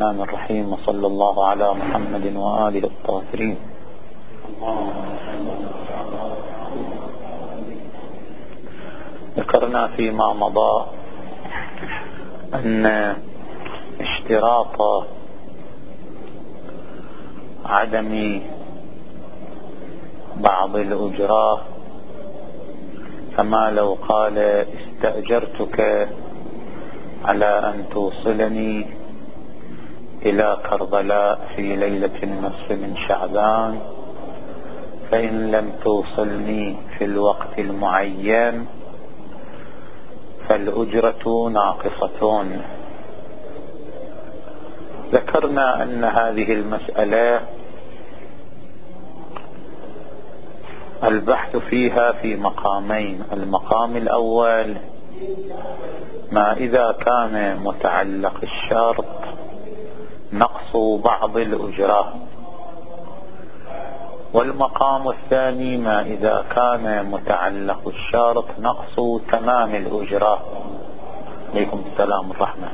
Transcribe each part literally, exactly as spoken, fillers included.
الرحمن الرحيم، وصلى الله على محمد وآله الطاهرين. ذكرنا فيما مضى أن اشتراط عدم بعض الأجرة، كما لو قال استأجرتك على أن توصلني إلى كربلاء في ليلة النصف من شعبان، فإن لم توصلني في الوقت المعين فالأجرة ناقصة. ذكرنا أن هذه المسألة البحث فيها في مقامين. المقام الأول ما إذا كان متعلق الشرط نقص بعض الأجرة، والمقام الثاني ما إذا كان متعلق الشرط نقص تمام الأجرة. عليكم السلام ورحمة.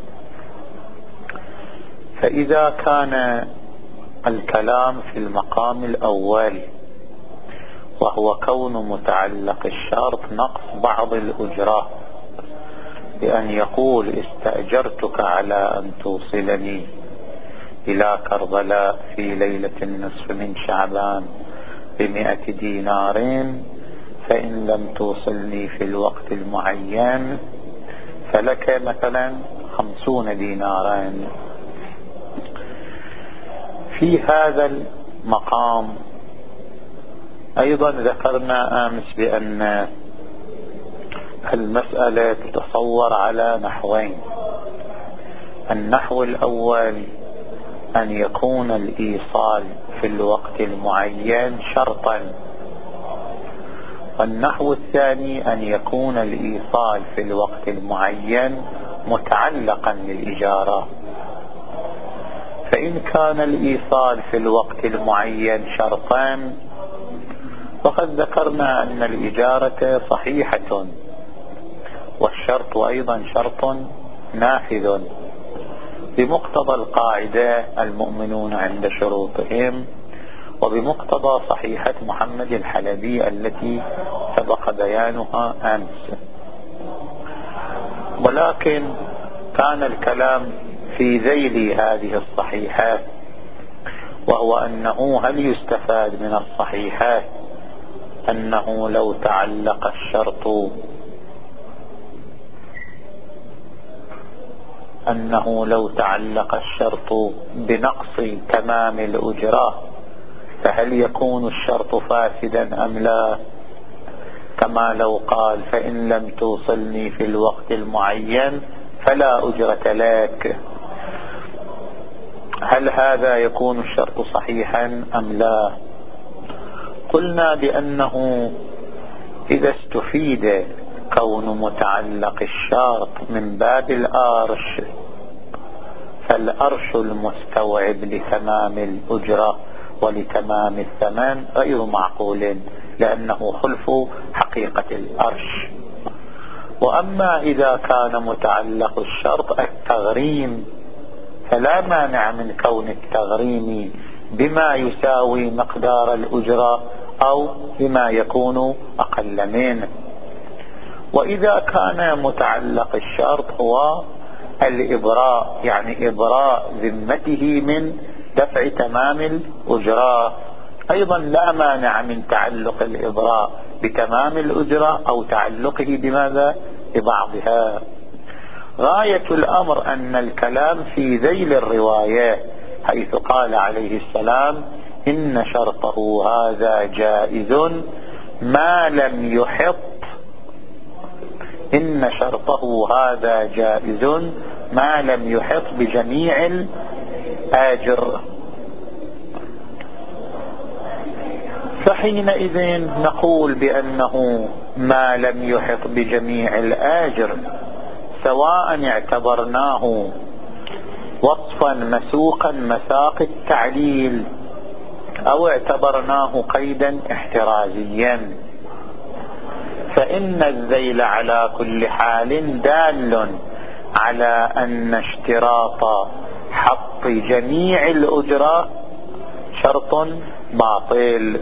فإذا كان الكلام في المقام الأول وهو كون متعلق الشرط نقص بعض الأجرة، بأن يقول استأجرتك على أن توصلني إلى كربلاء في ليلة النصف من شعبان بمئة دينار، فإن لم توصلني في الوقت المعين فلك مثلا خمسون دينارا. في هذا المقام أيضا ذكرنا أمس بأن المسألة تتصور على نحوين. النحو الأول أن يكون الإيصال في الوقت المعين شرطا، والنحو الثاني أن يكون الإيصال في الوقت المعين متعلقا للإجارة. فإن كان الإيصال في الوقت المعين شرطا، وقد ذكرنا أن الإجارة صحيحة والشرط أيضا شرط نافذ بمقتضى القاعدة المؤمنون عند شروطهم، وبمقتضى صحيحة محمد الحلبي التي سبق بيانها أمس. ولكن كان الكلام في ذيل هذه الصحيحات، وهو أنه هل يستفاد من الصحيحات أنه لو تعلق الشرط أنه لو تعلق الشرط بنقص تمام الأجرة فهل يكون الشرط فاسدا أم لا؟ كما لو قال فإن لم توصلني في الوقت المعين فلا أجرة لك، هل هذا يكون الشرط صحيحا أم لا؟ قلنا بأنه إذا استفيد كون متعلق الشرط من باب الأرش، فالأرش المستوعب لتمام الأجرة ولتمام الثمن غير معقول، لأنه خلف حقيقة الأرش. وأما إذا كان متعلق الشرط التغريم، فلا مانع من كون التغريم بما يساوي مقدار الأجرة أو بما يكون أقل منه. وإذا كان متعلق الشرط هو الإبراء، يعني إبراء ذمته من دفع تمام الأجرة، أيضا لا مانع من تعلق الإبراء بتمام الأجرة أو تعلقه بماذا؟ ببعضها. غاية الأمر أن الكلام في ذيل الرواية، حيث قال عليه السلام إن شرطه هذا جائز ما لم يحط إن شرطه هذا جائز ما لم يحط بجميع الآجر. فحينئذ نقول بأنه ما لم يحط بجميع الآجر، سواء اعتبرناه وصفا مسوقا مساق التعليل أو اعتبرناه قيدا احترازيا، فإن الذيل على كل حال دال على أن اشتراط حط بحط جميع الأجرة شرط باطل.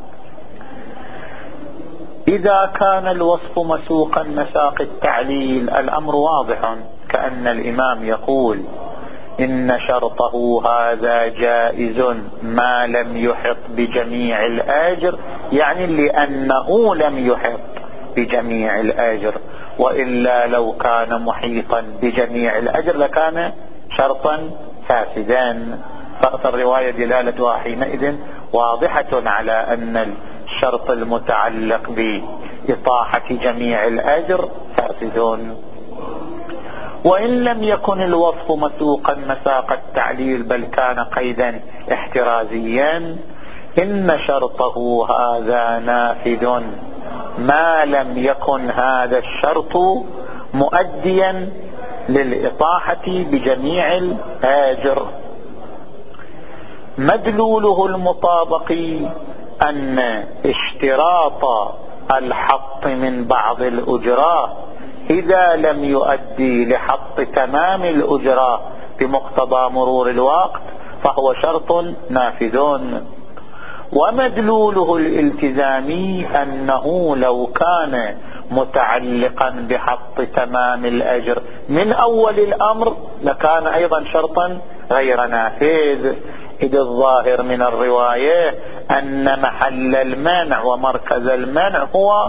إذا كان الوصف مسوقا مساق التعليل الأمر واضح، كأن الإمام يقول إن شرطه هذا جائز ما لم يحط بجميع الأجر، يعني لأنه لم يحط بجميع الأجر، وإلا لو كان محيطا بجميع الأجر لكان شرطا فاسدا. فالرواية دلالتها حينئذ واضحة على أن الشرط المتعلق بإطاحة جميع الأجر فاسدون. وإن لم يكن الوصف مسوقا مساق التعليل بل كان قيدا احترازيا، إن شرطه هذا نافذ ما لم يكن هذا الشرط مؤديا للإطاحة بجميع الآجر. مدلوله المطابقي أن اشتراط الحط من بعض الأجراء إذا لم يؤدي لحط تمام الأجراء بمقتضى مرور الوقت فهو شرط نافذ. ومدلوله الالتزامي أنه لو كان متعلقا بحط تمام الأجر من أول الأمر لكان أيضا شرطا غير نافذ، إذ الظاهر من الرواية أن محل المنع ومركز المنع هو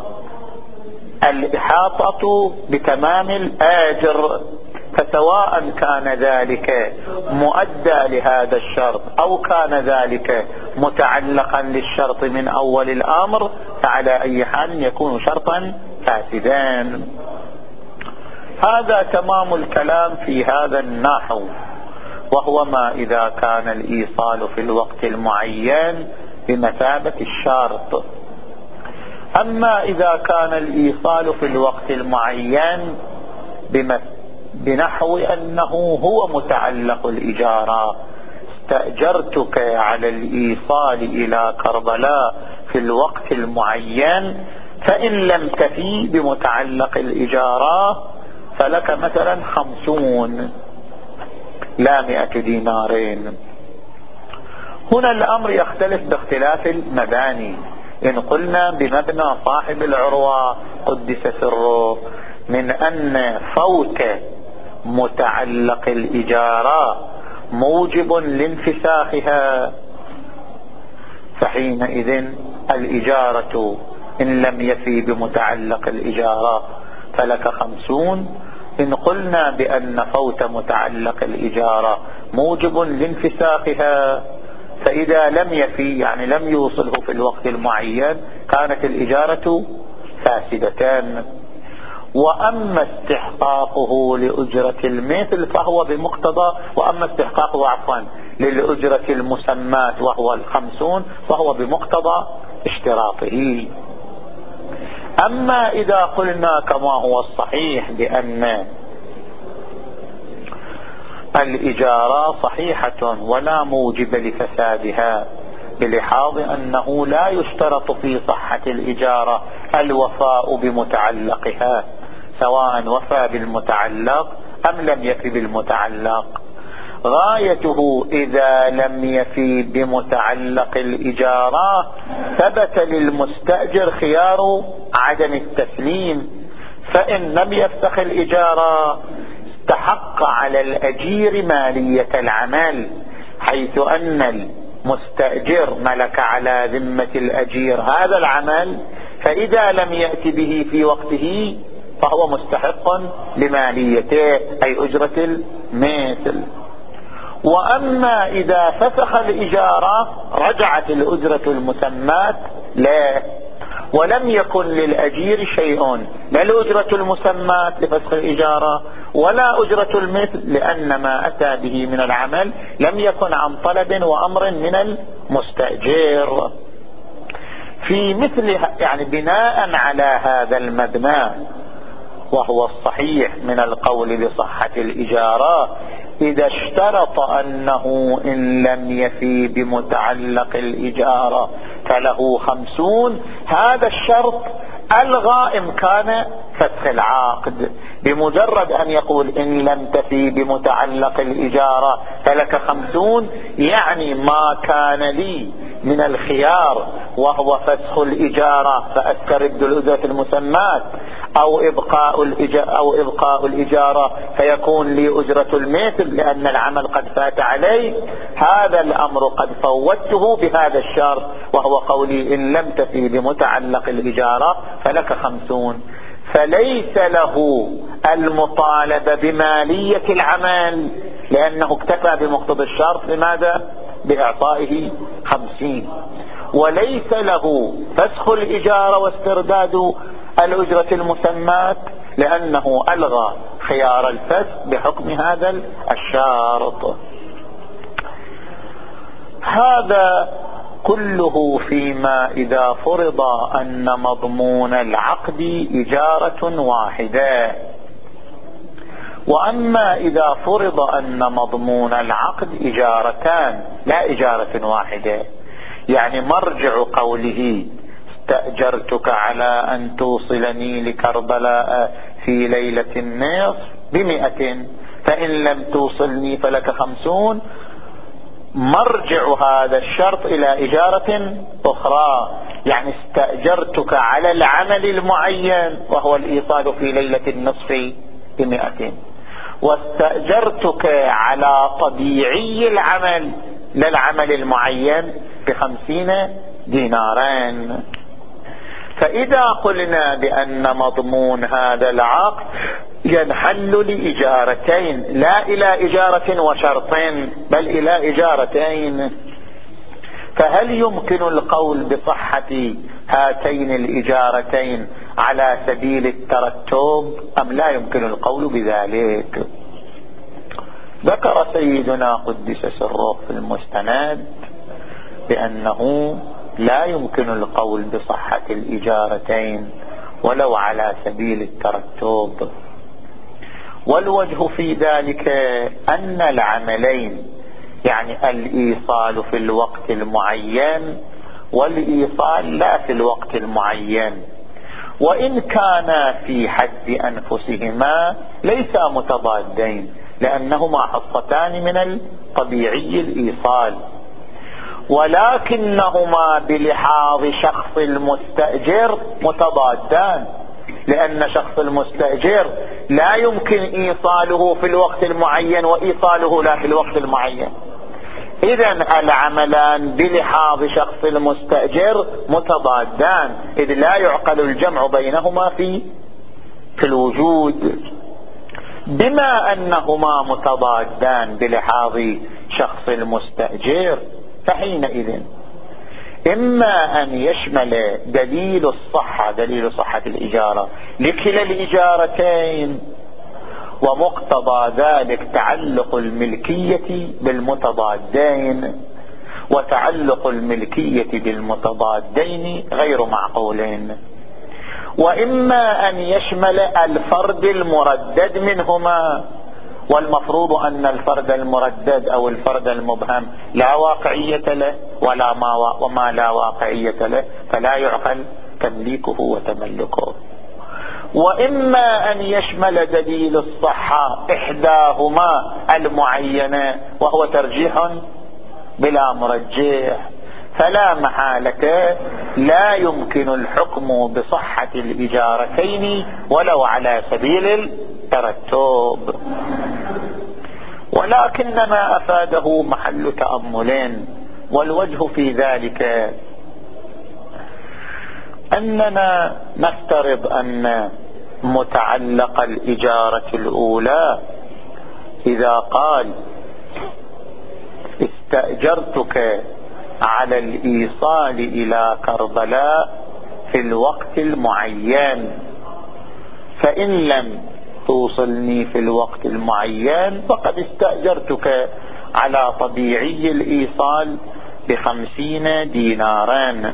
الإحاطة بتمام الآجر، فسواء كان ذلك مؤدى لهذا الشرط أو كان ذلك متعلقا للشرط من أول الأمر فعلى أي حال يكون شرطا فاسدان. هذا تمام الكلام في هذا النحو، وهو ما إذا كان الإيصال في الوقت المعين بمثابة الشرط. أما إذا كان الإيصال في الوقت المعين بنحو أنه هو متعلق الإجارة، استأجرتك على الإيصال إلى كربلاء في الوقت المعين، فإن لم تفي بمتعلق الإجارة فلك مثلا خمسون لا مئة دينارين. هنا الأمر يختلف باختلاف المباني. إن قلنا بمبنى صاحب العروة قدس سره من أن فوت متعلق الإجارة موجب لانفساخها، فحينئذ الإجارة إن لم يفي بمتعلق الإجارة فلك خمسون. إن قلنا بأن فوت متعلق الإجارة موجب لانفساخها، فإذا لم يفي يعني لم يوصله في الوقت المعين كانت الإجارة فاسدتان. وأما استحقاقه لأجرة المثل فهو بمقتضى، وأما استحقاقه عفوا للأجرة المسمات وهو الخمسون فهو بمقتضى اشتراطه. أما إذا قلنا كما هو الصحيح بأن الإجارة صحيحة ولا موجب لفسادها، بلحاظ أنه لا يشترط في صحة الإجارة الوفاء بمتعلقها سواء وفى بالمتعلق أم لم يفي بالمتعلق. غايته إذا لم يفي بمتعلق الإجارة ثبت للمستأجر خيار عدم التسليم، فإن لم يفسخ الإجارة استحق على الأجير مالية العمل، حيث أن المستأجر ملك على ذمة الأجير هذا العمل، فإذا لم يأتي به في وقته فهو مستحق لماليته أي أجرة المثل. وأما إذا فسخ الإجارة رجعت الأجرة المسمات لا، ولم يكن للأجير شيء، لا الأجرة المسمات لفسخ الإجارة ولا أجرة المثل، لأن ما أتى به من العمل لم يكن عن طلب وأمر من المستأجر. في مثل يعني بناء على هذا المبنى وهو الصحيح من القول بصحة الإجارة، إذا اشترط أنه إن لم يفي بمتعلق الإجارة فله خمسون، هذا الشرط ألغى إمكان فسخ العقد، بمجرد أن يقول إن لم تفي بمتعلق الإجارة فلك خمسون، يعني ما كان لي من الخيار وهو فسخ الإجارة فأسترد الأجرة المسمات، أو إبقاء الإجارة, أو إبقاء الإجارة فيكون لي أجرة المثل لأن العمل قد فات علي، هذا الأمر قد فوته بهذا الشرط، وهو قولي إن لم تفي بمتعلق الإجارة فلك خمسون. فليس له المطالبة بمالية العمل لأنه اكتفى بمقتضى الشرط، لماذا؟ بإعطائه خمسين. وليس له فسخ الإجارة واسترداد الأجرة المسمات لأنه ألغى خيار الفسخ بحكم هذا الشرط. هذا كله فيما إذا فرض أن مضمون العقد إجارة واحدة. وأما إذا فرض أن مضمون العقد إجارتان لا إجارة واحدة، يعني مرجع قوله استأجرتك على أن توصلني لكربلاء في ليلة النصف بمئة، فإن لم توصلني فلك خمسون، مرجع هذا الشرط إلى إجارة أخرى، يعني استأجرتك على العمل المعين وهو الإيصال في ليلة النصف بمئة، واستأجرتك على طبيعي العمل للعمل المعين بخمسين دينارين. فإذا قلنا بأن مضمون هذا العقد ينحل لإجارتين لا إلى إجارة وشرطين بل إلى إجارتين، فهل يمكن القول بصحة هاتين الإجارتين على سبيل الترتب أم لا يمكن القول بذلك؟ ذكر سيدنا قدس سره في المستند بأنه لا يمكن القول بصحة الإجارتين ولو على سبيل الترتب، والوجه في ذلك أن العملين، يعني الإيصال في الوقت المعين والإيصال لا في الوقت المعين، وإن كانا في حد أنفسهما ليسا متضادين لأنهما حصتان من الطبيعي الإيصال، ولكنهما بلحاظ شخص المستأجر متضادان، لأن شخص المستأجر لا يمكن إيصاله في الوقت المعين وإيصاله لا في الوقت المعين. إذن العملان بلحاظ شخص المستأجر متضادان، إذ لا يعقل الجمع بينهما في في الوجود. بما أنهما متضادان بلحاظ شخص المستأجر، فحينئذ إما أن يشمل دليل الصحة دليل صحة الإجارة لكلا الإجارتين، ومقتضى ذلك تعلق الملكية بالمتضادين، وتعلق الملكية بالمتضادين غير معقولين. وإما أن يشمل الفرد المردد منهما، والمفروض أن الفرد المردد أو الفرد المبهم لا واقعية له ولا ما وما لا واقعية له، فلا يعقل تمليكه وتملكه. وإما أن يشمل دليل الصحة إحداهما المعينة وهو ترجيح بلا مرجح، فلا محالة لا يمكن الحكم بصحة الإجارتين ولو على سبيل الترتب. ولكن ما أفاده محل تأملين، والوجه في ذلك أننا نفترض أن متعلق الإجارة الأولى إذا قال استأجرتك على الإيصال إلى كربلاء في الوقت المعين، فإن لم توصلني في الوقت المعين فقد استأجرتك على طبيعي الإيصال بخمسين دينارا.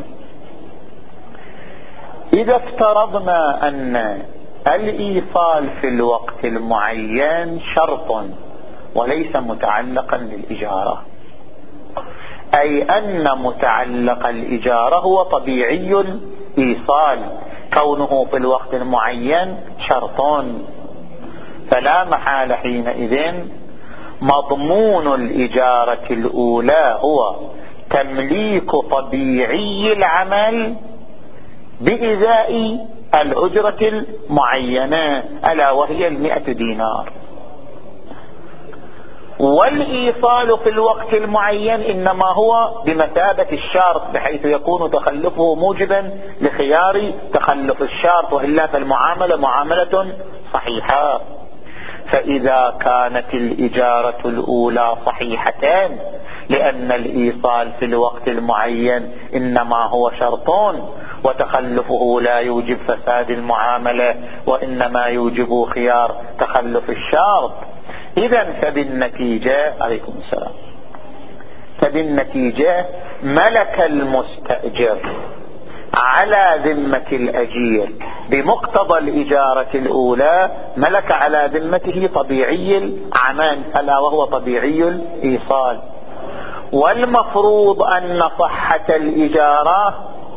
إذا افترضنا أن الإيصال في الوقت المعين شرط وليس متعلقا للإجارة، أي أن متعلق الإجارة هو طبيعي الإيصال، كونه في الوقت المعين شرطون، فلا محال حينئذ مضمون الإجارة الأولى هو تمليك طبيعي العمل بإزاء الأجرة المعينة ألا وهي المئة دينار. والإيصال في الوقت المعين إنما هو بمثابة الشرط، بحيث يكون تخلفه موجبا لخيار تخلف الشرط، وإلا فالمعاملة معاملة صحيحة. فإذا كانت الإجارة الأولى صحيحتان لأن الإيصال في الوقت المعين إنما هو شرطون وتخلفه لا يوجب فساد المعاملة وإنما يوجب خيار تخلف الشرط، إذن فبالنتيجة عليكم السلام فبالنتيجة ملك المستأجر على ذمة الأجير بمقتضى الإجارة الأولى، ملك على ذمته طبيعي العمل ألا وهو طبيعي الإيصال. والمفروض أن صحة الإجارة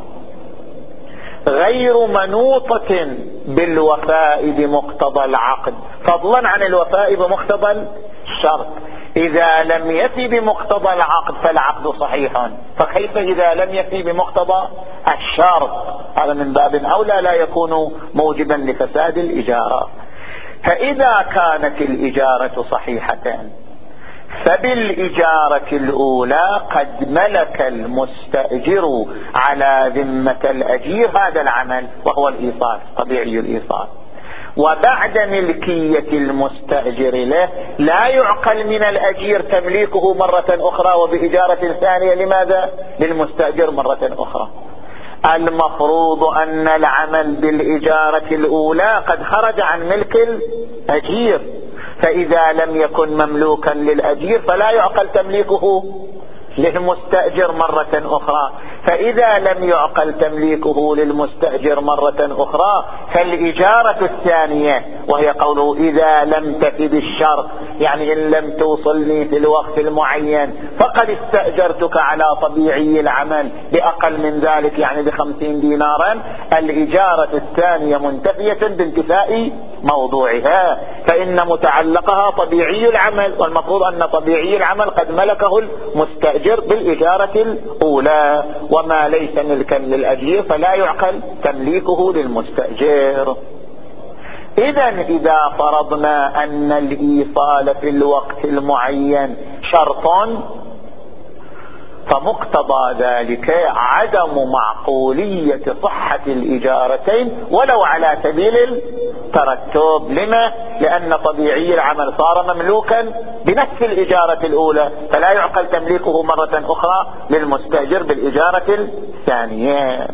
غير منوطة بالوفاء بمقتضى العقد، فضلا عن الوفاء بمقتضى الشرط. إذا لم يفي بمقتضى العقد فالعقد صحيح، فكيف إذا لم يفي بمقتضى الشرط؟ هذا من باب أولى لا يكون موجبا لفساد الإجارة. فإذا كانت الإجارة صحيحتان فبالإجارة الأولى قد ملك المستأجر على ذمة الأجير هذا العمل وهو الإيصال، طبيعي الإيصال. وبعد ملكية المستأجر له لا يعقل من الأجير تمليكه مرة أخرى وبإجارة ثانية. لماذا؟ للمستأجر مرة أخرى. المفروض أن العمل بالإجارة الأولى قد خرج عن ملك الأجير، فإذا لم يكن مملوكا للأجير فلا يعقل تمليكه للمستأجر مرة أخرى. فإذا لم يعقل تمليكه للمستأجر مرة أخرى فالإجارة الثانية وهي قوله إذا لم تفي بالشرط، يعني إن لم توصلني في الوقت المعين فقد استأجرتك على طبيعي العمل بأقل من ذلك، يعني بخمسين دينارا، الإجارة الثانية منتفية بانتفاء موضوعها، فإن متعلقها طبيعي العمل، والمفروض أن طبيعي العمل قد ملكه المستأجر بالإجارة الأولى، وما ليس ملكا للأجير فلا يعقل تمليكه للمستأجر. إذن إذا فرضنا أن الإيصال في الوقت المعين شرط فمقتضى ذلك عدم معقولية صحة الإجارتين ولو على سبيل الترتب. لما؟ لأن طبيعي العمل صار مملوكا بنفس الإجارة الأولى فلا يعقل تمليكه مرة أخرى للمستأجر بالإجارة الثانية.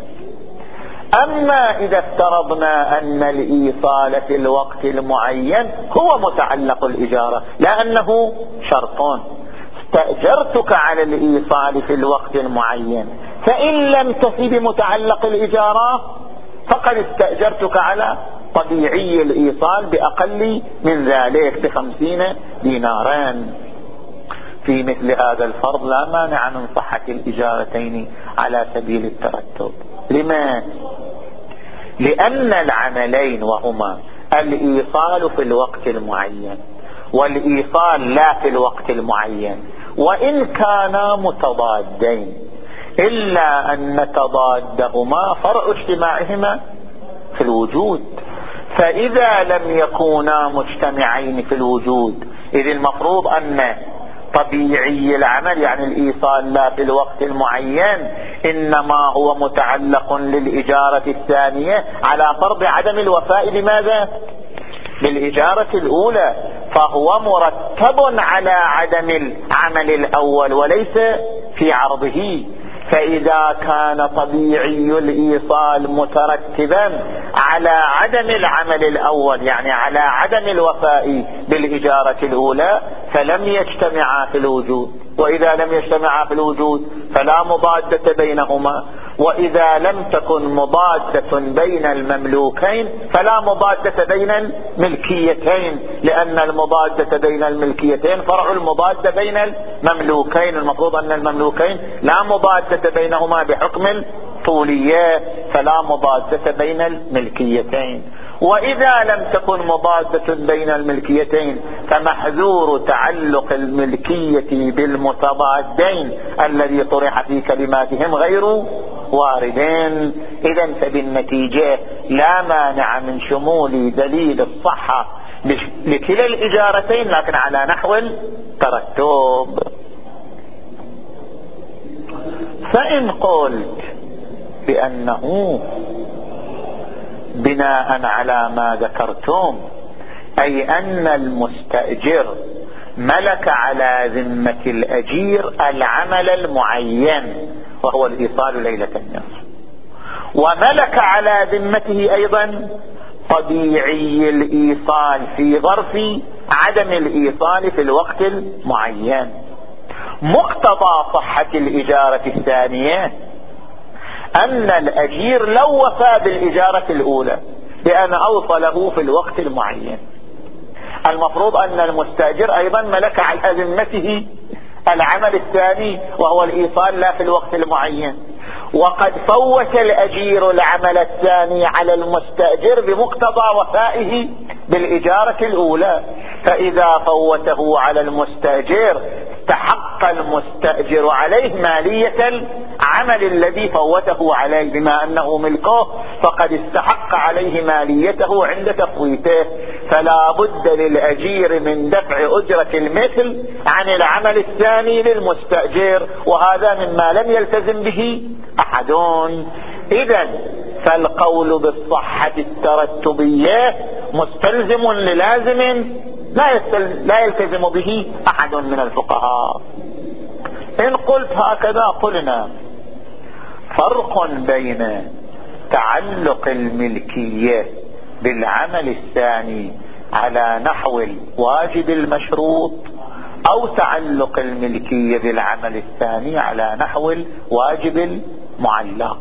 أما إذا افترضنا أن الإيصال في الوقت المعين هو متعلق الإجارة لأنه شرط، استأجرتك على الإيصال في الوقت المعين، فإن لم تفي بمتعلق الإجارة فقد استأجرتك على طبيعي الإيصال بأقل من ذلك بخمسين ديناران. في مثل هذا الفرض لا مانع من صحة الإجارتين على سبيل الترتب. لما؟ لأن العملين وهما الإيصال في الوقت المعين والإيصال لا في الوقت المعين وإن كانا متضادين إلا أن تضادهما فرع اجتماعهما في الوجود، فإذا لم يكونا مجتمعين في الوجود إذ المفروض أن طبيعي العمل يعني الإيصال لا في الوقت المعين إنما هو متعلق للإجارة الثانية على فرض عدم الوفاء بماذا؟ بالإجارة الأولى، فهو مرتب على عدم العمل الأول وليس في عرضه. فإذا كان طبيعي الإيصال مترتبا على عدم العمل الأول يعني على عدم الوفاء بالإجارة الأولى فلم يجتمعا في الوجود، وإذا لم يجتمعا في الوجود فلا مضادة بينهما، وإذا لم تكن مضادة بين المملوكين فلا مضادة بين الملكيتين، لأن المضادة بين الملكيتين فرع المضادة بين المملوكين. المفروض أن المملوكين لا مضادة بينهما بحكم الطولية فلا مضادة بين الملكيتين. وإذا لم تكن مضادة بين الملكيتين فمحذور تعلق الملكية بالمتضادين الذي طرح في كلماتهم غير واردين. إذن فبالنتيجة لا مانع من شمول دليل الصحة لكلا الإجارتين لكن على نحو الترتب. فإن قلت بأنه بناء على ما ذكرتم أي أن المستأجر ملك على ذمة الأجير العمل المعين وهو الإيصال ليلة النصف، وملك على ذمته أيضا طبيعي الإيصال في ظرف عدم الإيصال في الوقت المعين، مقتضى صحة الإجارة الثانية أن الأجير لو وفى بالإجارة الأولى بأن أوصله في الوقت المعين، المفروض أن المستأجر أيضا ملك على ذمته العمل الثاني وهو الإيصال لا في الوقت المعين، وقد فوت الأجير العمل الثاني على المستأجر بمقتضى وفائه بالإجارة الأولى، فإذا فوته على المستأجر استحق المستأجر عليه مالية العمل الذي فوته عليه، بما أنه ملكه فقد استحق عليه ماليته عند تفويته، فلا بد للأجير من دفع أجرة المثل عن العمل الثاني للمستأجر، وهذا مما لم يلتزم به أحد. إذن فالقول بالصحة الترتبية مستلزم للازم لا يلتزم به أحد من الفقهاء. إن قلت هكذا قلنا فرق بين تعلق الملكية بالعمل الثاني على نحو الواجب المشروط أو تعلق الملكية بالعمل الثاني على نحو الواجب المعلق.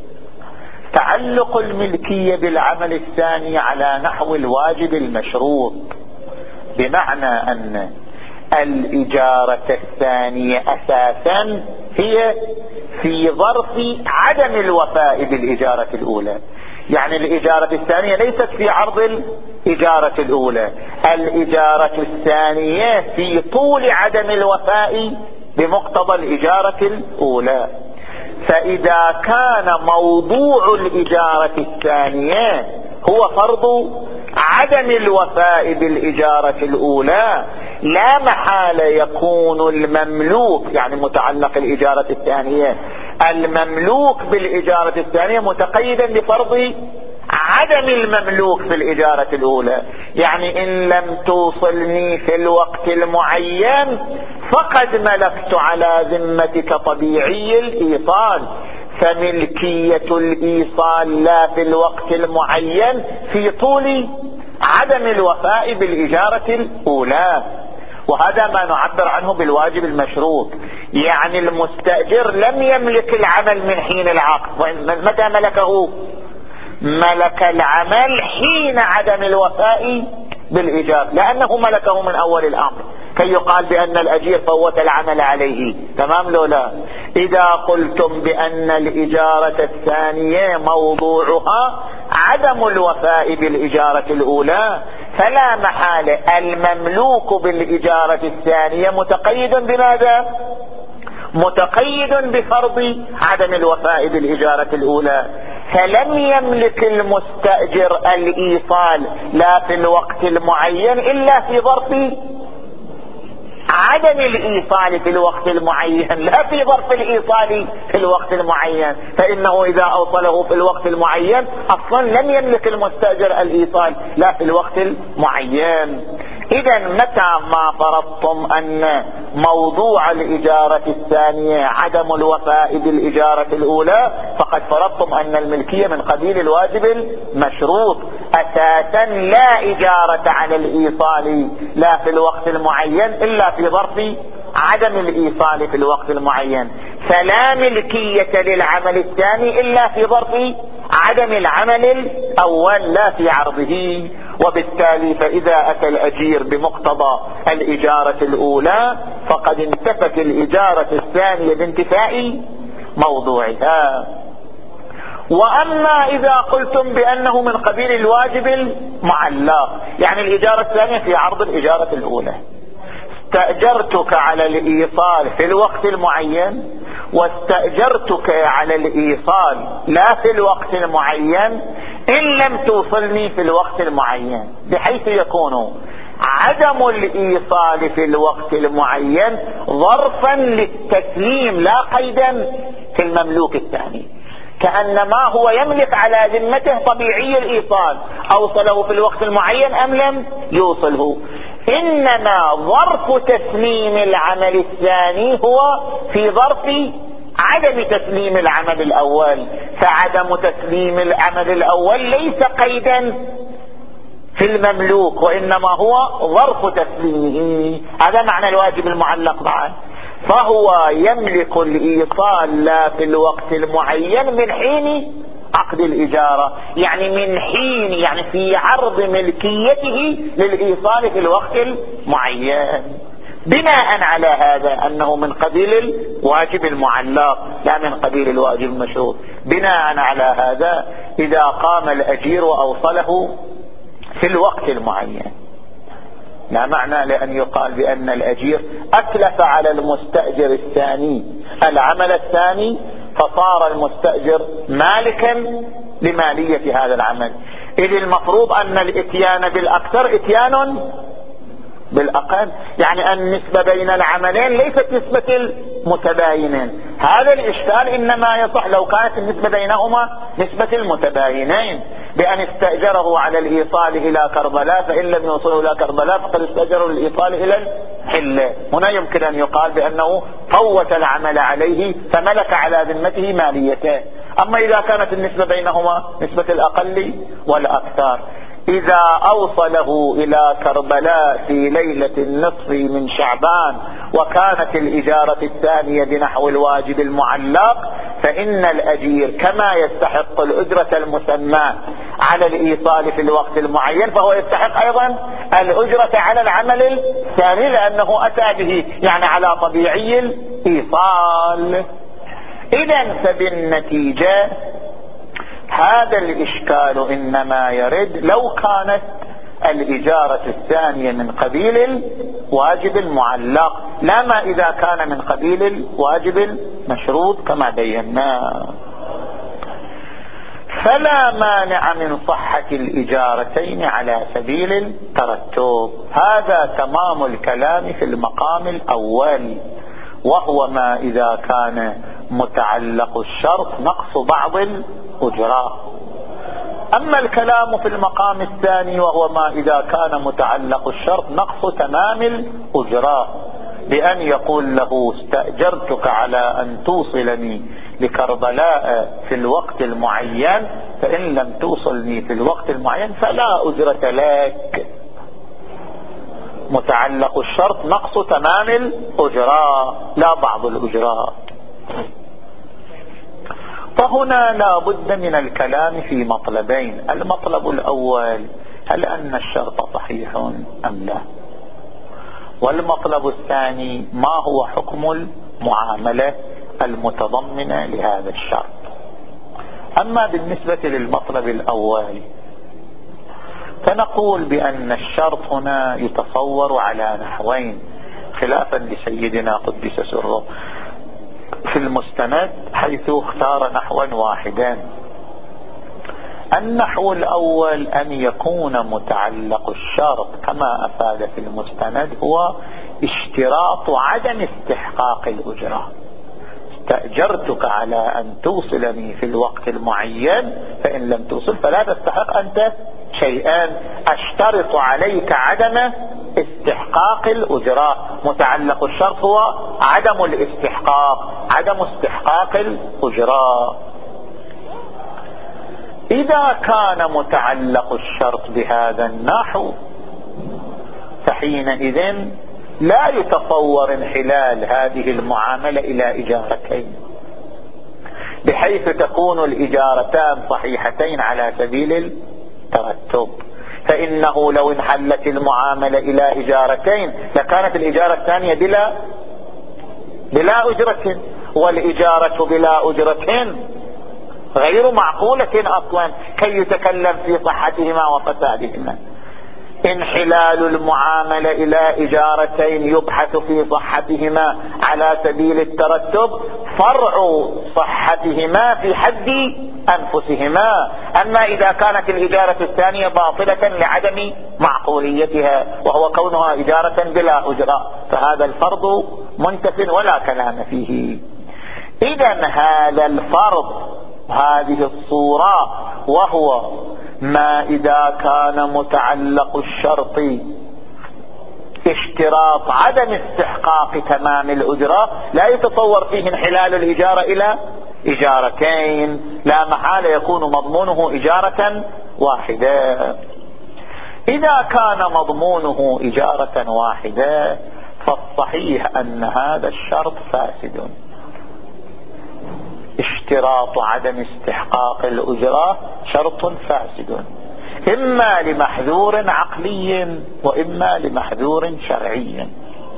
تعلق الملكية بالعمل الثاني على نحو الواجب المشروط بمعنى أن الإجارة الثانية أساسا هي في ظرف عدم الوفاء بالإجارة الأولى، يعني الإجارة الثانية ليست في عرض الإجارة الأولى، الإجارة الثانية في طول عدم الوفاء بمقتضى الإجارة الأولى. فإذا كان موضوع الإجارة الثانية هو فرض عدم الوفاء بالإجارة الأولى، لا محالة يكون المملوك يعني متعلق الإجارة الثانية المملوك بالإجارة الثانية متقيدا بفرض عدم المملوك في الإجارة الأولى، يعني إن لم توصلني في الوقت المعين فقد ملكت على ذمتك طبيعي الإيصال، فملكية الإيصال لا في الوقت المعين في طول عدم الوفاء بالإجارة الأولى، وهذا ما نعبر عنه بالواجب المشروط. يعني المستأجر لم يملك العمل من حين العقد، متى ملكه؟ ملك العمل حين عدم الوفاء بالإجارة، لأنه ملكه من أول الأمر كي يقال بأن الأجير فوت العمل عليه. تمام لو لا؟ إذا قلتم بأن الإجارة الثانية موضوعها عدم الوفاء بالإجارة الأولى فلا محالة المملوك بالإجارة الثانية متقيد بماذا؟ متقيد بفرض عدم الوفاء بالإجارة الأولى، فلم يملك المستأجر الإيصال لا في الوقت المعين إلا في ظرف عدم الإيصال في الوقت المعين لا في ظرف الإيصال في الوقت المعين، فإنه إذا أوصله في الوقت المعين أصلا لم يملك المستأجر الإيصال لا في الوقت المعين. إذا متى ما فرضتم أن موضوع الإجارة الثانية عدم الوفاء بالإجارة الأولى فقد فرضتم أن الملكية من قبيل الواجب المشروط، أساسا لا إجارة على الإيصال لا في الوقت المعين إلا في ظرف عدم الإيصال في الوقت المعين، فلا ملكية للعمل الثاني إلا في ظرف عدم العمل الأول لا في عرضه. وبالتالي فإذا أتى الأجير بمقتضى الإجارة الأولى فقد انتفت الإجارة الثانية بانتفاء موضوعها. وأما إذا قلتم بأنه من قبيل الواجب المعلق، يعني الإجارة الثانية في عرض الإجارة الأولى، استأجرتك على الإيصال في الوقت المعين واستأجرتك على الإيصال لا في الوقت المعين إن لم توصلني في الوقت المعين، بحيث يكون عدم الإيصال في الوقت المعين ظرفا للتسليم لا قيدا في المملوك الثاني، كأنما هو يملك على ذمته طبيعي الإيصال، أوصله في الوقت المعين أم لم يوصله، إنما ظرف تسليم العمل الثاني هو في ظرف عدم تسليم العمل الأول، فعدم تسليم العمل الأول ليس قيدا في المملوك وإنما هو ظرف تسليمه. هذا معنى الواجب المعلق معه، فهو يملك الإيصال لا في الوقت المعين من حين عقد الإجارة، يعني من حين يعني في عرض ملكيته للإيصال في الوقت المعين. بناء على هذا أنه من قبيل الواجب المعلق لا من قبيل الواجب المشروط. بناء على هذا إذا قام الأجير وأوصله في الوقت المعين، لا معنى لأن يقال بأن الأجير أتلف على المستأجر الثاني العمل الثاني فصار المستأجر مالكا لمالية هذا العمل، إذ المفروض أن الاتيان بالأكثر اتيان بالأقل، يعني النسبة بين العملين ليست نسبة المتباينين. هذا الإشكال إنما يصح لو كانت النسبة بينهما نسبة المتباينين، بأن استأجره على الإيصال إلى كربلاء فإن لم يوصله إلى كربلاء فقد استأجره للإيصال إلى الحلة. هنا يمكن أن يقال بأنه فوت العمل عليه فملك على ذمته ماليته. أما إذا كانت النسبة بينهما نسبة الأقل والأكثر، إذا أوصله إلى كربلاء في ليلة النصف من شعبان وكانت الإجارة الثانية بنحو الواجب المعلق، فإن الأجير كما يستحق الأجرة المسمى على الإيصال في الوقت المعين فهو يستحق أيضا الأجرة على العمل الثاني، لأنه أتى به يعني على طبيعي الإيصال. إذن فبالنتيجة هذا الإشكال إنما يرد لو كانت الإجارة الثانية من قبيل الواجب المعلق، لا ما إذا كان من قبيل الواجب المشروط كما بينا. فلا مانع من صحة الإجارتين على سبيل الترتب. هذا تمام الكلام في المقام الأول، وهو ما إذا كان متعلق الشرط نقص بعض الأجراء. أما الكلام في المقام الثاني وهو ما إذا كان متعلق الشرط نقص تمام الأجراء، بأن يقول له استأجرتك على أن توصلني لكربلاء في الوقت المعين، فإن لم توصلني في الوقت المعين فلا أجرة لك. متعلق الشرط نقص تمام الأجراء لا بعض الأجراء. فهنا لا بد من الكلام في مطلبين. المطلب الأول، هل أن الشرط صحيح أم لا؟ والمطلب الثاني، ما هو حكم المعاملة المتضمنة لهذا الشرط؟ أما بالنسبة للمطلب الأول فنقول بأن الشرط هنا يتصور على نحوين خلافا لسيدنا قدس سره في المستند، حيث اختار نحوا واحدا. النحو الأول أن يكون متعلق الشرط كما أفاد في المستند هو اشتراط عدم استحقاق الأجرة. استأجرتك على أن توصلني في الوقت المعين، فإن لم توصل فلا تستحق أنت شيئا، أشترط عليك عدم استحقاق الأجرة. متعلق الشرط هو عدم الاستحقاق، عدم استحقاق الأجرة. إذا كان متعلق الشرط بهذا النحو فحينئذ لا يتصور انحلال هذه المعاملة إلى إجارتين، بحيث تكون الإجارتان صحيحتين على سبيل الترتب. فإنه لو انحلت المعاملة إلى إجارتين لكانت الإجارة الثانية بلا بلا أجرة، والإجارة بلا أجرة غير معقولة أصلا كي يتكلم في صحتهما وفسادهما. انحلال المعاملة إلى إجارتين يبحث في صحتهما على سبيل الترتب فرع صحتهما في حد أنفسهما. أما إذا كانت الإجارة الثانية باطلة لعدم معقوليتها وهو كونها إجارة بلا أجرة فهذا الفرض منتف ولا كلام فيه. إذن هذا الفرض هذه الصورة وهو ما إذا كان متعلق الشرط اشتراط عدم استحقاق تمام الأجرة لا يتصور فيه انحلال الإجارة إلى إجارتين، لا محالة يكون مضمونه إجارة واحدة. إذا كان مضمونه إجارة واحدة فالصحيح أن هذا الشرط فاسد. اشتراط عدم استحقاق الأجرة شرط فاسد إما لمحذور عقلي وإما لمحذور شرعي.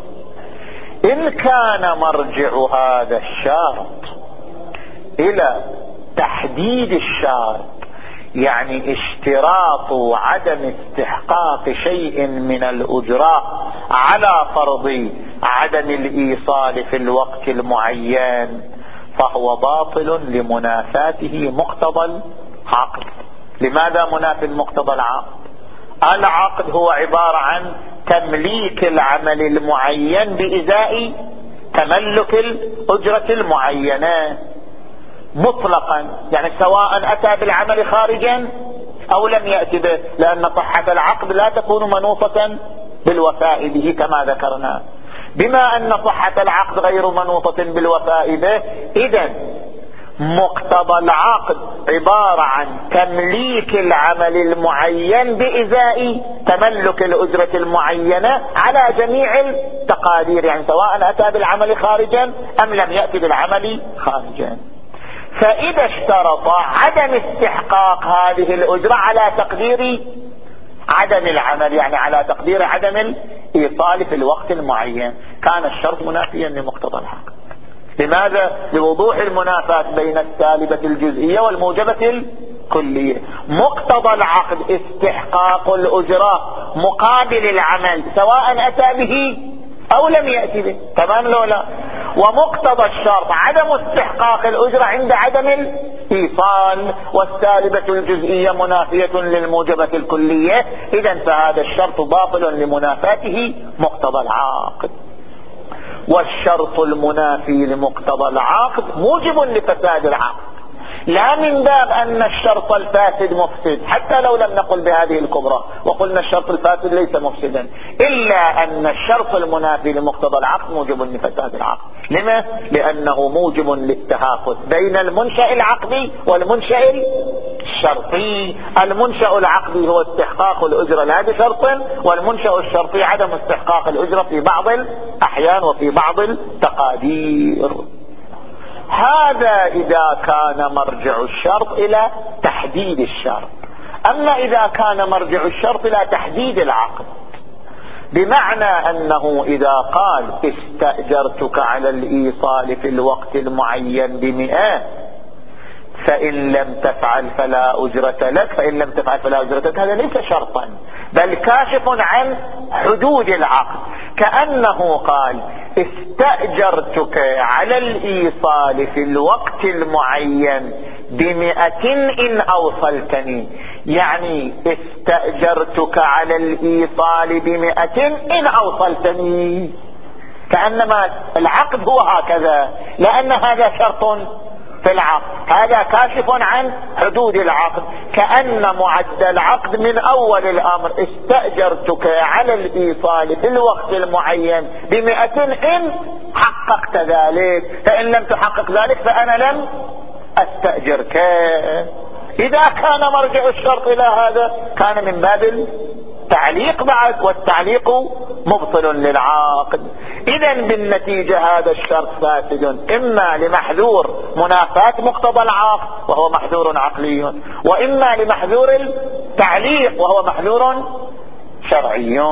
إن كان مرجع هذا الشرط إلى تحديد الشرط يعني اشتراط عدم استحقاق شيء من الأجرة على فرض عدم الإيصال في الوقت المعين فهو باطل لمنافاته مقتضى العقد. لماذا منافي مقتضى العقد؟ العقد هو عبارة عن تمليك العمل المعين بإزاء تملك الأجرة المعينة مطلقا، يعني سواء أتى بالعمل خارجا أو لم يأتي به، لأن صحة العقد لا تكون منوطة بالوفاء به كما ذكرنا. بما أن صحة العقد غير منوطة بالوفاء به إذن مقتضى العقد عبارة عن تمليك العمل المعين بإزاء تملك الأجرة المعينة على جميع التقادير، يعني سواء أتى بالعمل خارجا أم لم يأتي بالعمل خارجا. فإذا اشترط عدم استحقاق هذه الأجرة على تقدير عدم العمل يعني على تقدير عدم الإيصال في الوقت المعين كان الشرط منافيا لمقتضى العقد. لماذا؟ لوضوح المنافاة بين السالبة الجزئية والموجبة الكلية. مقتضى العقد استحقاق الأجرة مقابل العمل سواء أتى به أو لم يأتي به، تمام لو لا؟ ومقتضى الشرط عدم استحقاق الأجرة عند عدم الإيصال، والسالبة الجزئية منافية للموجبة الكلية. إذن فهذا الشرط باطل لمنافاته مقتضى العقد. والشرط المنافي لمقتضى العقد موجب لفساد العقد، لا من باب أن الشرط الفاسد مفسد حتى لو لم نقل بهذه الكبرى وقلنا الشرط الفاسد ليس مفسدا، إلا أن الشرط المنافي لمقتضى العقد موجب لفساد العقد. لما؟ لأنه موجب للتهافت بين المنشأ العقدي والمنشأ الشرطي. المنشأ العقدي هو استحقاق الأجرة لا بشرط، والمنشأ الشرطي عدم استحقاق الأجرة في بعض الأحيان وفي بعض التقادير. هذا إذا كان مرجع الشرط إلى تحديد الشرط. أما إذا كان مرجع الشرط إلى تحديد العقد بمعنى أنه إذا قال استأجرتك على الإيصال في الوقت المعين بمئة فإن لم تفعل فلا أجرة لك، فإن لم تفعل فلا أجرة لك، هذا ليس شرطا بل كاشف عن حدود العقد. كأنه قال استأجرتك على الإيصال في الوقت المعين بمئة إن أوصلتني، يعني استأجرتك على الإيصال بمئة إن أوصلتني، كأنما العقد هو هكذا، لأن هذا شرط في العقد، هذا كاشف عن حدود العقد. كأن معد العقد من أول الأمر استأجرتك على الإيصال في الوقت المعين بمئة إن حققت ذلك، فإن لم تحقق ذلك فأنا لم أستأجرك. إذا كان مرجع الشرط إلى هذا كان من باب التعليق بعد، والتعليق مبطل للعاقد. إذن بالنتيجة هذا الشرط فاسد إما لمحذور منافاة مقتضى العقد وهو محذور عقلي، وإما لمحذور التعليق وهو محذور شرعي.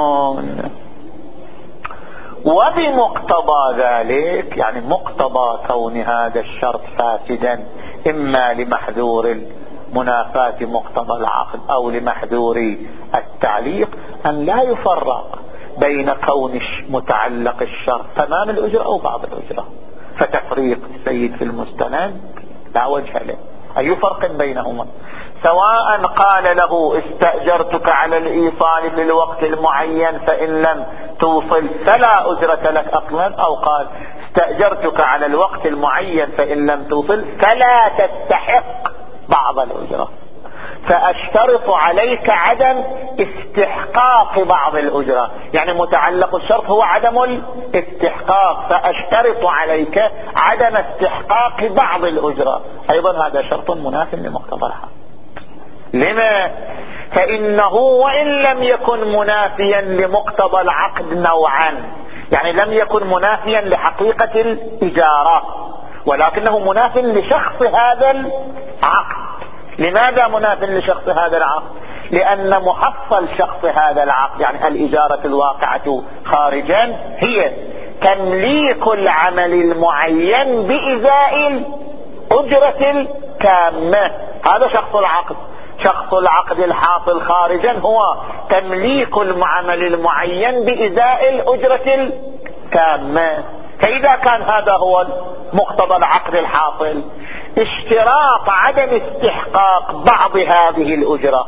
وبمقتضى ذلك يعني مقتضى كون هذا الشرط فاسدا إما لمحذور منافاة مقتضى العقد أو لمحذور التعليق، أن لا يفرق بين كون متعلق الشرط تمام الأجرة أو بعض الأجرة، فتفريق السيد في المستند لا وجه له. أي فرق بينهما؟ سواء قال له استأجرتك على الإيصال في الوقت المعين فإن لم توصل فلا أجرة لك أصلا، أو قال استأجرتك على الوقت المعين فإن لم توصل فلا تستحق بعض الأجرة، فأشترط عليك عدم استحقاق بعض الأجرة. يعني متعلق الشرط هو عدم الاستحقاق، فأشترط عليك عدم استحقاق بعض الأجرة، أيضا هذا شرط مناف لمقتضى الحق. لما؟ فإنه وإن لم يكن منافيا لمقتضى العقد نوعا، يعني لم يكن منافيا لحقيقة الإجارة، ولكنه مناف لشخص هذا العقد. لماذا مناف لشخص هذا العقد؟ لأن محصل شخص هذا العقد يعني الإجارة الواقعة خارجا هي تمليك العمل المعين بإزاء الأجرة الكامة. هذا شخص العقد. شخص العقد الحاصل خارجا هو تمليك العمل المعين بإزاء الأجرة الكامة. فإذا كان هذا هو مقتضى العقد الحاصل، اشتراط عدم استحقاق بعض هذه الأجرة،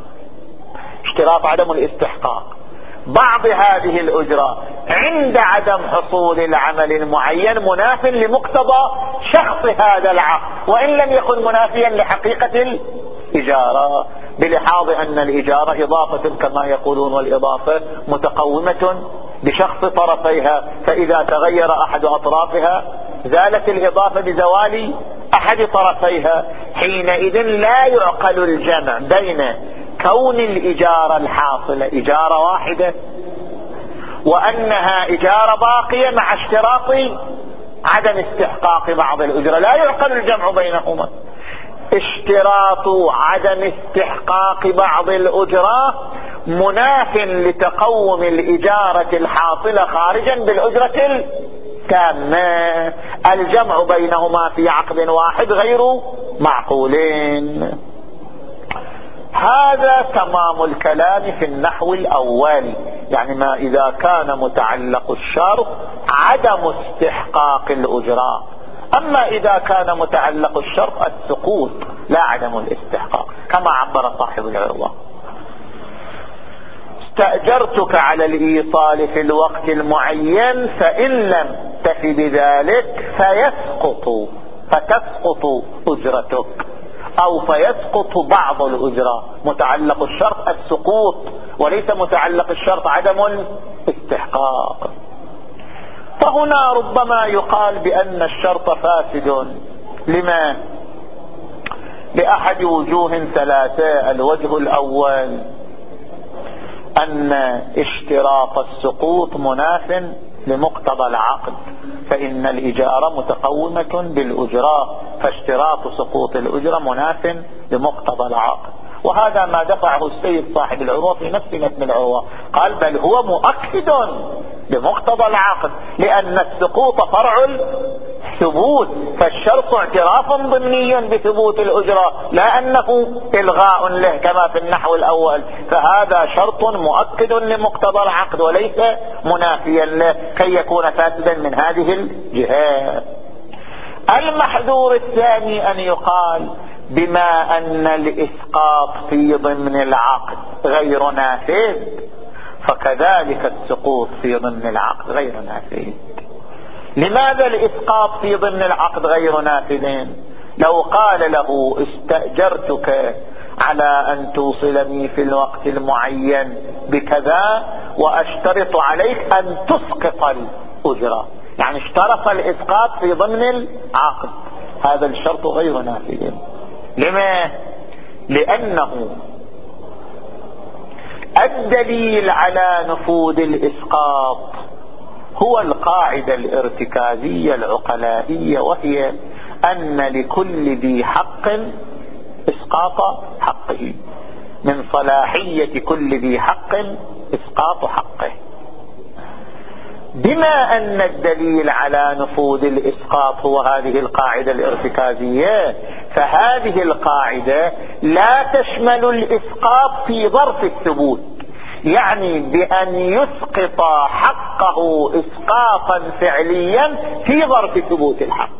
اشتراط عدم الاستحقاق بعض هذه الأجرة عند عدم حصول العمل المعين مناف لمقتضى شخص هذا العقد، وإن لم يكن منافيا لحقيقة الإجارة، بلحاظ أن الإجارة إضافة كما يقولون، والإضافة متقومة بشخص طرفيها، فإذا تغير أحد أطرافها زالت الإضافة بزوال أحد طرفيها. حينئذ لا يعقل الجمع بين كون الإجارة الحاصلة إجارة واحدة وأنها إجارة باقية مع اشتراط عدم استحقاق بعض الأجرة، لا يعقل الجمع بينهما. اشتراط عدم استحقاق بعض الأجرة مناف لتقوم الإجارة الحاصلة خارجا بالأجرة التامة. الجمع بينهما في عقد واحد غير معقولين. هذا تمام الكلام في النحو الأول، يعني ما إذا كان متعلق الشرط عدم استحقاق الأجرة. أما إذا كان متعلق الشرط السقوط لا عدم الاستحقاق، كما عبر صاحب العروة: استأجرتك على الإيصال في الوقت المعين فإن لم تف بذلك فيسقط فتسقط أجرتك، أو فيسقط بعض الأجرة. متعلق الشرط السقوط وليس متعلق الشرط عدم الاستحقاق. فهنا ربما يقال بأن الشرط فاسد. لما؟ لأحد وجوه ثلاثة. الوجه الأول أن اشتراط السقوط مناف لمقتضى العقد، فإن الإجارة متقومة بالأجرة، فاشتراط سقوط الأجرة مناف لمقتضى العقد. وهذا ما دفعه السيد صاحب العروة في نفس متن العروة، قال بل هو مؤكد بمقتضى العقد، لأن السقوط فرع الثبوت، فالشرط اعتراف ضمني بثبوت الأجرة لا أنه إلغاء له كما في النحو الأول. فهذا شرط مؤكد لمقتضى العقد وليس منافيا له كي يكون فاسدا من هذه الجهة. المحذور الثاني أن يقال بما أن الإسقاط في ضمن العقد غير نافذ، فكذلك السقوط في ضمن العقد غير نافذ. لماذا الإسقاط في ضمن العقد غير نافذ؟ لو قال له استأجرتك على أن توصلني في الوقت المعين بكذا وأشترط عليك أن تسقط الأجرة، يعني اشترط الإسقاط في ضمن العقد، هذا الشرط غير نافذ. لما؟ لأنه الدليل على نفوذ الإسقاط هو القاعدة الارتكازية العقلائية، وهي أن لكل ذي حق إسقاط حقه، من صلاحية كل ذي حق إسقاط حقه. بما أن الدليل على نفوذ الإسقاط هو هذه القاعدة الارتكازية، فهذه القاعدة لا تشمل الإسقاط في ظرف الثبوت، يعني بأن يسقط حقه إسقاطا فعليا في ظرف ثبوت الحق.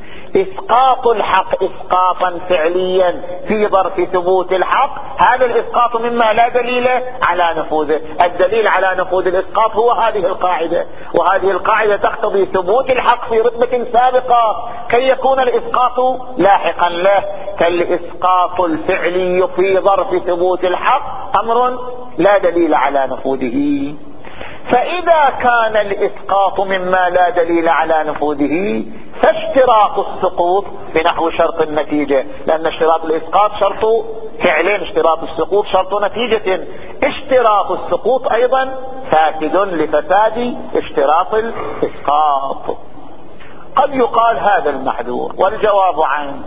إسقاط الحق إسقاطا فعليا في ظرف ثبوت الحق، هذا الإسقاط مما لا دليل على نفوذه. الدليل على نفوذ الإسقاط هو هذه القاعدة، وهذه القاعدة تقتضي ثبوت الحق في رتبة سابقة كي يكون الإسقاط لاحقا له. كالإسقاط الفعلي في ظرف ثبوت الحق أمر لا دليل على نفوذه. فإذا كان الإسقاط مما لا دليل على نفوذه فاشتراط السقوط بنحو شرط النتيجة، لأن اشتراط الإسقاط شرط فعلين، اشتراط السقوط شرط نتيجة. اشتراط السقوط أيضا فاسد لفساد اشتراط الإسقاط. قد يقال هذا المحذور، والجواب عنه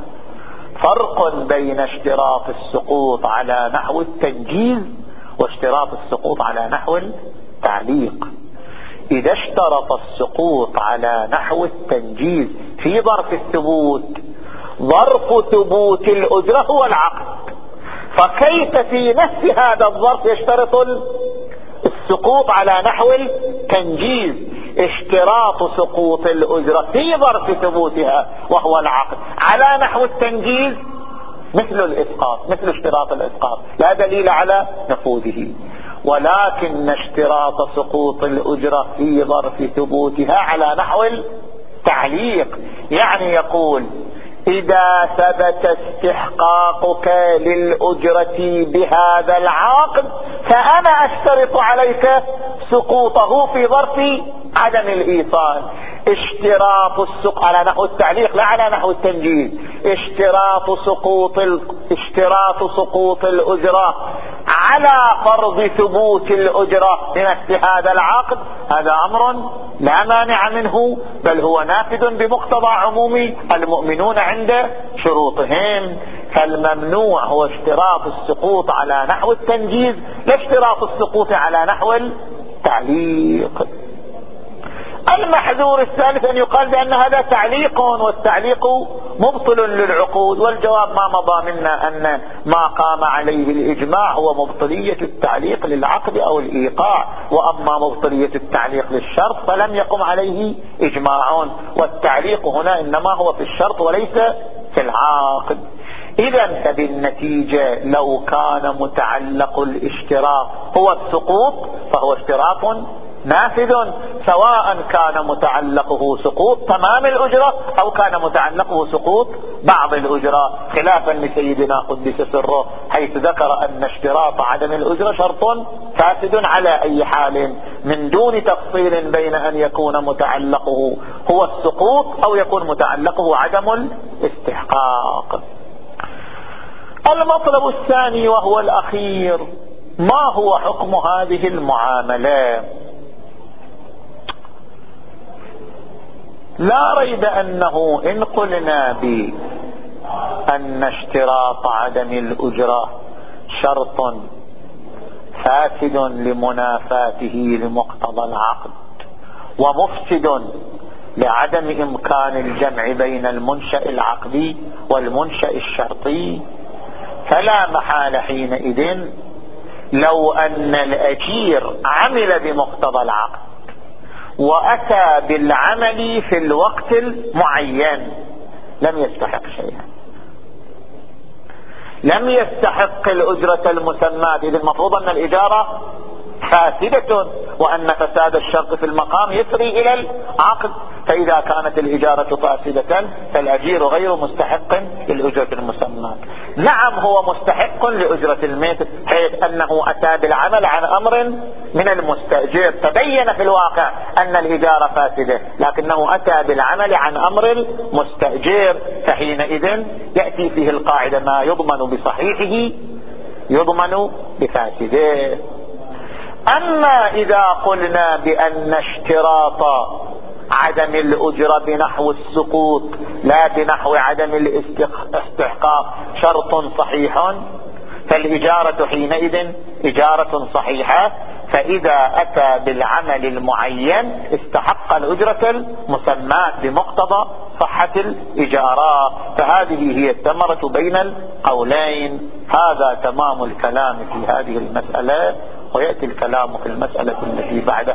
فرق بين اشتراط السقوط على نحو التنجيز واشتراط السقوط على نحو التعليق. إذا اشترط السقوط على نحو التنجيز في ظرف الثبوت، ظرف ثبوت الأجرة هو العقد، فكيف في نفس هذا الظرف يشترط السقوط على نحو التنجيز؟ اشتراط سقوط الأجرة في ظرف ثبوتها وهو العقد على نحو التنجيز مثل الإسقاط، مثل اشتراط الإسقاط، لا دليل على نفوذه. ولكن اشتراط سقوط الأجرة في ظرف ثبوتها على نحو التعليق، يعني يقول إذا ثبت استحقاقك للأجرة بهذا العقد فأنا أشترط عليك سقوطه في ظرف عدم الإيصال. اشتراط السقوط على نحو التعليق لا على نحو التنجيز. اشتراط سقوط ال... اشتراط سقوط الأجرة على فرض ثبوت الأجرة بنفس هذا العقد، هذا أمر لا مانع منه، بل هو نافذ بمقتضى عموم المؤمنون عند شروطهم. فالممنوع هو اشتراط السقوط على نحو التنجيز، لا اشتراط السقوط على نحو التعليق. المحذور الثالث أن يقال بأن هذا تعليق، والتعليق مبطل للعقود، والجواب ما مضى منا أن ما قام عليه الإجماع هو مبطلية التعليق للعقد أو الإيقاع، وأما مبطلية التعليق للشرط فلم يقم عليه إجماع، والتعليق هنا إنما هو في الشرط وليس في العقد. إذا فبالنتيجة لو كان متعلق الاشتراط هو السقوط فهو اشتراط نافذ، سواء كان متعلقه سقوط تمام الأجرة أو كان متعلقه سقوط بعض الأجرة، خلافا لسيدنا قدس سره حيث ذكر أن اشتراط عدم الأجرة شرط فاسد على أي حال، من دون تفصيل بين أن يكون متعلقه هو السقوط أو يكون متعلقه عدم الاستحقاق. المطلب الثاني وهو الأخير، ما هو حكم هذه المعاملة؟ لا ريب أنه إن قلنا بأن اشتراط عدم الأجرة شرط فاسد لمنافاته لمقتضى العقد ومفسد لعدم إمكان الجمع بين المنشأ العقدي والمنشأ الشرطي، فلا محال حينئذ لو أن الأجير عمل بمقتضى العقد وأتى بالعمل في الوقت المعين لم يستحق شيئا، لم يستحق الأجرة المسماة. إذا المفروض أن الإجارة فاسدة وأن فساد الشرط في المقام يسري إلى العقد، فإذا كانت الإجارة فاسدة فالأجير غير مستحق للأجرة المسماة. نعم هو مستحق لأجرة المثل حيث أنه أتى بالعمل عن أمر من المستأجر، تبين في الواقع أن الإجارة فاسدة لكنه أتى بالعمل عن أمر المستأجر، فحينئذ يأتي فيه القاعدة ما يضمن بصحيحه يضمن بفاسده. أما إذا قلنا بأن اشتراط عدم الأجرة بنحو السقوط لا بنحو عدم الاستحقاق شرط صحيح، فالإجارة حينئذ إجارة صحيحة، فإذا أتى بالعمل المعين استحق الأجرة المسماة بمقتضى صحة الإجارة. فهذه هي الثمرة بين القولين. هذا تمام الكلام في هذه المسألة، ويأتي الكلام في المسألة التي بعدها.